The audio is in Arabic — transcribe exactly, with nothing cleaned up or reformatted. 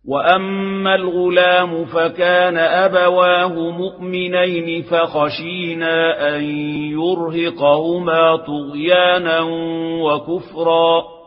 وأما الغلام فكان أبواه مؤمنين فخشينا أن يرهقهما طغيانا وكفرا